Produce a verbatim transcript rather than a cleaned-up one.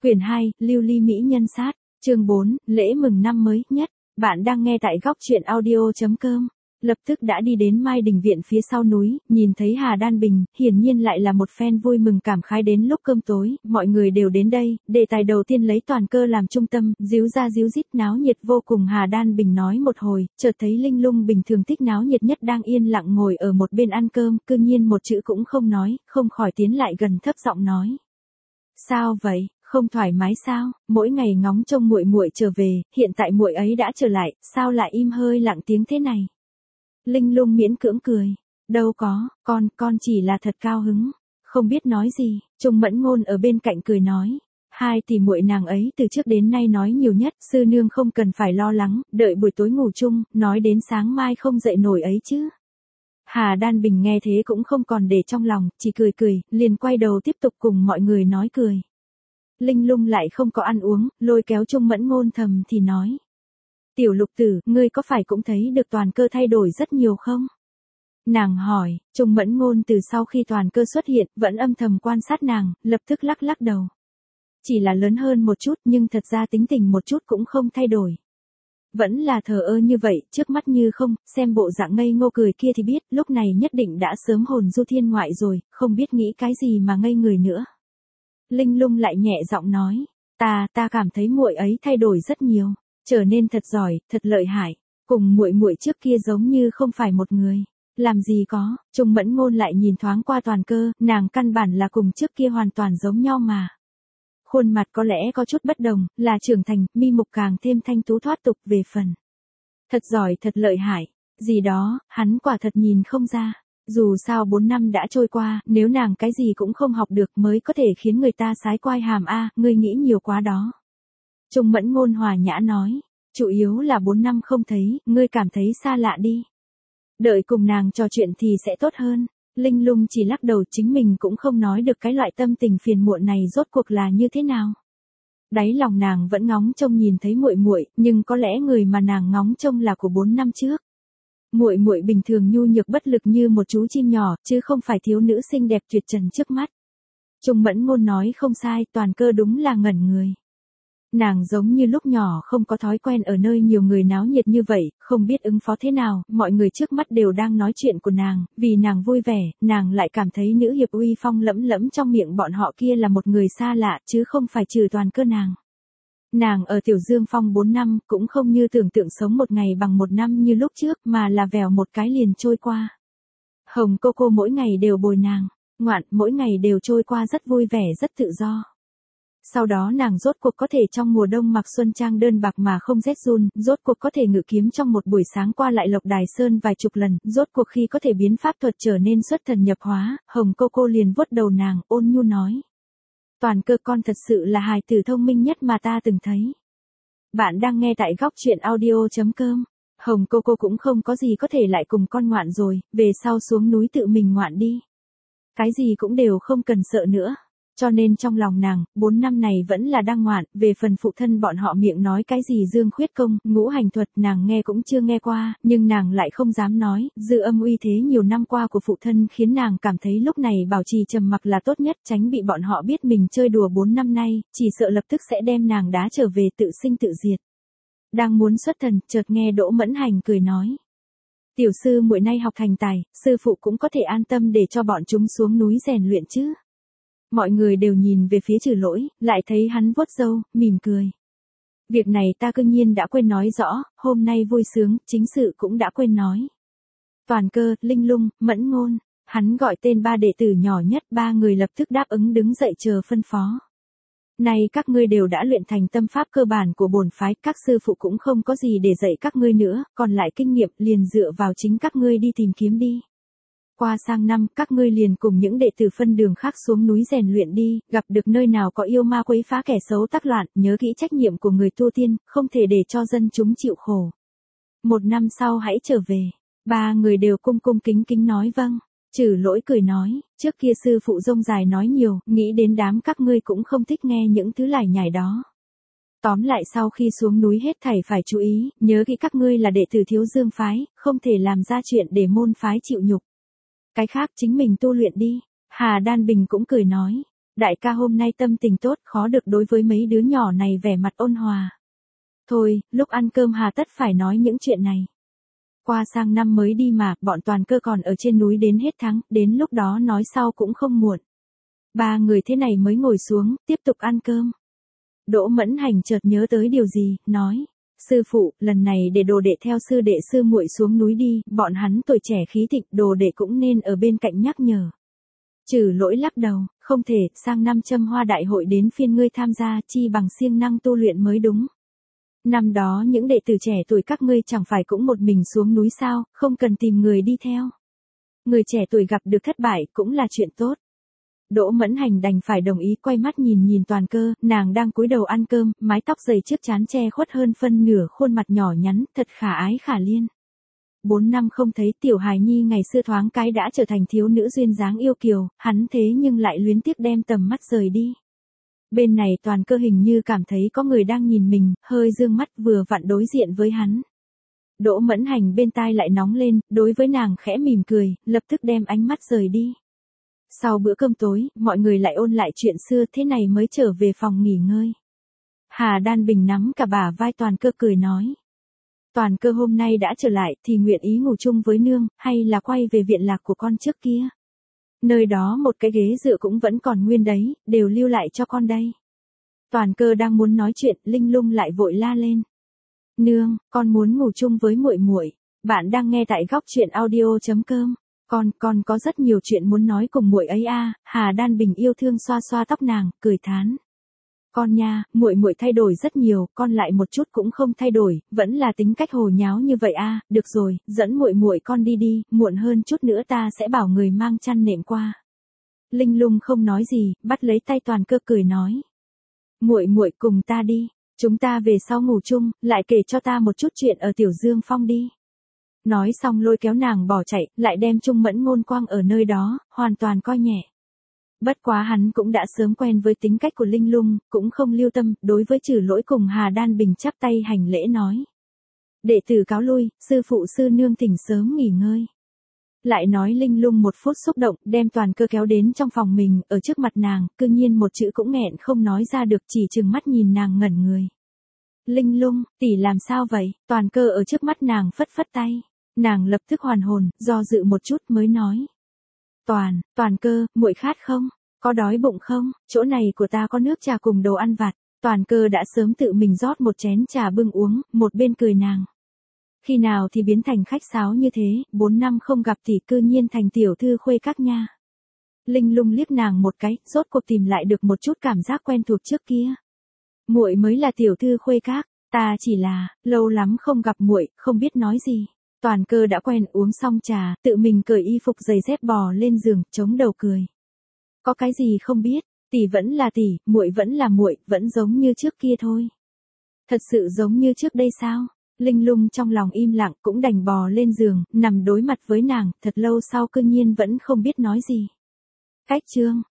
Quyển hai, Lưu Ly Mỹ Nhân Sát, chương bốn, lễ mừng năm mới nhất. Bạn đang nghe tại góc truyện audio chấm com. Lập tức đã đi đến Mai Đình Viện phía sau núi, nhìn thấy Hà Đan Bình, hiển nhiên lại là một phen vui mừng cảm khái đến lúc cơm tối, mọi người đều đến đây, đề tài đầu tiên lấy Toàn Cơ làm trung tâm, díu ra díu dít náo nhiệt vô cùng. Hà Đan Bình nói một hồi, chợt thấy Linh Lung bình thường thích náo nhiệt nhất đang yên lặng ngồi ở một bên ăn cơm, cư nhiên một chữ cũng không nói, không khỏi tiến lại gần thấp giọng nói. Sao vậy? Không thoải mái sao? Mỗi ngày ngóng trông muội muội trở về, hiện tại muội ấy đã trở lại, sao lại im hơi lặng tiếng thế này? Linh Lung miễn cưỡng cười, đâu có, con, con chỉ là thật cao hứng, không biết nói gì. Trung Mẫn Ngôn ở bên cạnh cười nói, hai tỷ muội nàng ấy từ trước đến nay nói nhiều nhất, sư nương không cần phải lo lắng, đợi buổi tối ngủ chung, nói đến sáng mai không dậy nổi ấy chứ. Hà Đan Bình nghe thế cũng không còn để trong lòng, chỉ cười cười, liền quay đầu tiếp tục cùng mọi người nói cười. Linh Lung lại không có ăn uống, lôi kéo Trung Mẫn Ngôn thầm thì nói. Tiểu Lục Tử, ngươi có phải cũng thấy được Toàn Cơ thay đổi rất nhiều không? Nàng hỏi, Trung Mẫn Ngôn từ sau khi Toàn Cơ xuất hiện, vẫn âm thầm quan sát nàng, lập tức lắc lắc đầu. Chỉ là lớn hơn một chút nhưng thật ra tính tình một chút cũng không thay đổi. Vẫn là thờ ơ như vậy, trước mắt như không, xem bộ dạng ngây ngô cười kia thì biết, lúc này nhất định đã sớm hồn du thiên ngoại rồi, không biết nghĩ cái gì mà ngây người nữa. Linh Lung lại nhẹ giọng nói, ta, ta cảm thấy muội ấy thay đổi rất nhiều, trở nên thật giỏi, thật lợi hại, cùng muội muội trước kia giống như không phải một người. Làm gì có, Trung Mẫn Ngôn lại nhìn thoáng qua Toàn Cơ, nàng căn bản là cùng trước kia hoàn toàn giống nhau mà. Khuôn mặt có lẽ có chút bất đồng, là trưởng thành, mi mục càng thêm thanh tú thoát tục về phần. Thật giỏi, thật lợi hại, gì đó, hắn quả thật nhìn không ra. Dù sao bốn năm đã trôi qua, nếu nàng cái gì cũng không học được mới có thể khiến người ta sái quai hàm a, ngươi nghĩ nhiều quá đó. Trung Mẫn Ngôn hòa nhã nói, chủ yếu là bốn năm không thấy, ngươi cảm thấy xa lạ đi. Đợi cùng nàng trò chuyện thì sẽ tốt hơn. Linh Lung chỉ lắc đầu, chính mình cũng không nói được cái loại tâm tình phiền muộn này rốt cuộc là như thế nào. Đáy lòng nàng vẫn ngóng trông nhìn thấy muội muội, nhưng có lẽ người mà nàng ngóng trông là của bốn năm trước. Muội muội bình thường nhu nhược bất lực như một chú chim nhỏ, chứ không phải thiếu nữ xinh đẹp tuyệt trần trước mắt. Trung Mẫn Ngôn nói không sai, Toàn Cơ đúng là ngẩn người. Nàng giống như lúc nhỏ không có thói quen ở nơi nhiều người náo nhiệt như vậy, không biết ứng phó thế nào, mọi người trước mắt đều đang nói chuyện của nàng, vì nàng vui vẻ, nàng lại cảm thấy nữ hiệp uy phong lẫm lẫm trong miệng bọn họ kia là một người xa lạ, chứ không phải trừ Toàn Cơ nàng. Nàng ở Tiểu Dương Phong bốn năm, cũng không như tưởng tượng sống một ngày bằng một năm như lúc trước, mà là vèo một cái liền trôi qua. Hồng Cô Cô mỗi ngày đều bồi nàng, ngoạn, mỗi ngày đều trôi qua rất vui vẻ rất tự do. Sau đó nàng rốt cuộc có thể trong mùa đông mặc xuân trang đơn bạc mà không rét run, rốt cuộc có thể ngự kiếm trong một buổi sáng qua lại Lộc Đài Sơn vài chục lần, rốt cuộc khi có thể biến pháp thuật trở nên xuất thần nhập hóa, Hồng Cô Cô liền vuốt đầu nàng, ôn nhu nói. Toàn Cơ, con thật sự là hài tử thông minh nhất mà ta từng thấy. Bạn đang nghe tại góc truyện audio chấm com. Hồng Cô Cô cũng không có gì có thể lại cùng con ngoạn rồi, về sau xuống núi tự mình ngoạn đi. Cái gì cũng đều không cần sợ nữa. Cho nên trong lòng nàng, bốn năm này vẫn là đang ngoạn, về phần phụ thân bọn họ miệng nói cái gì dương khuyết công, ngũ hành thuật nàng nghe cũng chưa nghe qua, nhưng nàng lại không dám nói, dư âm uy thế nhiều năm qua của phụ thân khiến nàng cảm thấy lúc này bảo trì trầm mặc là tốt nhất, tránh bị bọn họ biết mình chơi đùa bốn năm nay, chỉ sợ lập tức sẽ đem nàng đá trở về tự sinh tự diệt. Đang muốn xuất thần, chợt nghe Đỗ Mẫn Hành cười nói. Tiểu sư muội nay học thành tài, sư phụ cũng có thể an tâm để cho bọn chúng xuống núi rèn luyện chứ. Mọi người đều nhìn về phía Trừ Lỗi, lại thấy hắn vuốt râu, mỉm cười. Việc này ta cương nhiên đã quên nói rõ, hôm nay vui sướng, chính sự cũng đã quên nói. Toàn Cơ, Linh Lung, Mẫn Ngôn, hắn gọi tên ba đệ tử nhỏ nhất, ba người lập tức đáp ứng đứng dậy chờ phân phó. Này các ngươi đều đã luyện thành tâm pháp cơ bản của bổn phái, các sư phụ cũng không có gì để dạy các ngươi nữa, còn lại kinh nghiệm liền dựa vào chính các ngươi đi tìm kiếm đi. Qua sang năm, các ngươi liền cùng những đệ tử phân đường khác xuống núi rèn luyện đi, gặp được nơi nào có yêu ma quấy phá kẻ xấu tác loạn, nhớ kỹ trách nhiệm của người tu tiên, không thể để cho dân chúng chịu khổ. Một năm sau hãy trở về. Ba người đều cung cung kính kính nói vâng. Trừ Lỗi cười nói, trước kia sư phụ rông dài nói nhiều, nghĩ đến đám các ngươi cũng không thích nghe những thứ lải nhải đó. Tóm lại sau khi xuống núi hết thảy phải chú ý, nhớ kỹ các ngươi là đệ tử Thiếu Dương phái, không thể làm ra chuyện để môn phái chịu nhục. Cái khác chính mình tu luyện đi. Hà Đan Bình cũng cười nói. Đại ca hôm nay tâm tình tốt, khó được đối với mấy đứa nhỏ này vẻ mặt ôn hòa. Thôi, lúc ăn cơm hà tất phải nói những chuyện này. Qua sang năm mới đi mà, bọn Toàn Cơ còn ở trên núi đến hết tháng, đến lúc đó nói sau cũng không muộn. Ba người thế này mới ngồi xuống, tiếp tục ăn cơm. Đỗ Mẫn Hành chợt nhớ tới điều gì, nói. Sư phụ, lần này để đồ đệ theo sư đệ sư muội xuống núi đi, bọn hắn tuổi trẻ khí thịnh, đồ đệ cũng nên ở bên cạnh nhắc nhở. Trừ Lỗi lắc đầu, không thể, sang năm Châm Hoa đại hội đến phiên ngươi tham gia, chi bằng siêng năng tu luyện mới đúng. Năm đó những đệ tử trẻ tuổi các ngươi chẳng phải cũng một mình xuống núi sao, không cần tìm người đi theo. Người trẻ tuổi gặp được thất bại cũng là chuyện tốt. Đỗ Mẫn Hành đành phải đồng ý, quay mắt nhìn nhìn Toàn Cơ, nàng đang cúi đầu ăn cơm, mái tóc dày trước trán che khuất hơn phân nửa khuôn mặt nhỏ nhắn, thật khả ái khả liên. Bốn năm không thấy tiểu hài nhi ngày xưa thoáng cái đã trở thành thiếu nữ duyên dáng yêu kiều, hắn thế nhưng lại luyến tiếc đem tầm mắt rời đi. Bên này Toàn Cơ hình như cảm thấy có người đang nhìn mình, hơi dương mắt vừa vặn đối diện với hắn. Đỗ Mẫn Hành bên tai lại nóng lên, đối với nàng khẽ mỉm cười, lập tức đem ánh mắt rời đi. Sau bữa cơm tối, mọi người lại ôn lại chuyện xưa, thế này mới trở về phòng nghỉ ngơi. Hà Đan Bình nắm cả bả vai Toàn Cơ cười nói. Toàn Cơ hôm nay đã trở lại thì nguyện ý ngủ chung với nương, hay là quay về viện lạc của con trước kia. Nơi đó một cái ghế dựa cũng vẫn còn nguyên đấy, đều lưu lại cho con đây. Toàn Cơ đang muốn nói chuyện, Linh Lung lại vội la lên. Nương, con muốn ngủ chung với muội muội. Bạn đang nghe tại góc truyện audio chấm com. Con, con có rất nhiều chuyện muốn nói cùng muội ấy a. À. Hà Đan Bình yêu thương xoa xoa tóc nàng, cười thán. Con nha, muội muội thay đổi rất nhiều, con lại một chút cũng không thay đổi, vẫn là tính cách hồ nháo như vậy a. À. Được rồi, dẫn muội muội con đi đi, muộn hơn chút nữa ta sẽ bảo người mang chăn nệm qua. Linh Lung không nói gì, bắt lấy tay Toàn Cơ cười nói. Muội muội cùng ta đi, chúng ta về sau ngủ chung, lại kể cho ta một chút chuyện ở Tiểu Dương Phong đi. Nói xong lôi kéo nàng bỏ chạy, lại đem Trung Mẫn Ngôn quang ở nơi đó, hoàn toàn coi nhẹ. Bất quá hắn cũng đã sớm quen với tính cách của Linh Lung, cũng không lưu tâm, đối với Trừ Lỗi cùng Hà Đan Bình chắp tay hành lễ nói. Đệ tử cáo lui, sư phụ sư nương thỉnh sớm nghỉ ngơi. Lại nói Linh Lung một phút xúc động, đem Toàn Cơ kéo đến trong phòng mình, ở trước mặt nàng, cư nhiên một chữ cũng nghẹn không nói ra được, chỉ trừng mắt nhìn nàng ngẩn người. Linh Lung, tỷ làm sao vậy? Toàn Cơ ở trước mắt nàng phất phất tay. Nàng lập tức hoàn hồn, do dự một chút mới nói. Toàn, Toàn Cơ, muội khát không? Có đói bụng không? Chỗ này của ta có nước trà cùng đồ ăn vặt. Toàn Cơ đã sớm tự mình rót một chén trà bưng uống, một bên cười nàng. Khi nào thì biến thành khách sáo như thế, bốn năm không gặp thì cư nhiên thành tiểu thư khuê các nha. Linh Lung liếc nàng một cái, rốt cuộc tìm lại được một chút cảm giác quen thuộc trước kia. Muội mới là tiểu thư khuê các, ta chỉ là, lâu lắm không gặp muội, không biết nói gì. Toàn Cơ đã quen uống xong trà, tự mình cởi y phục giày dép bò lên giường, chống đầu cười. Có cái gì không biết, tỷ vẫn là tỷ, muội vẫn là muội, vẫn giống như trước kia thôi. Thật sự giống như trước đây sao? Linh Lung trong lòng im lặng cũng đành bò lên giường, nằm đối mặt với nàng, thật lâu sau cư nhiên vẫn không biết nói gì. Cách chương,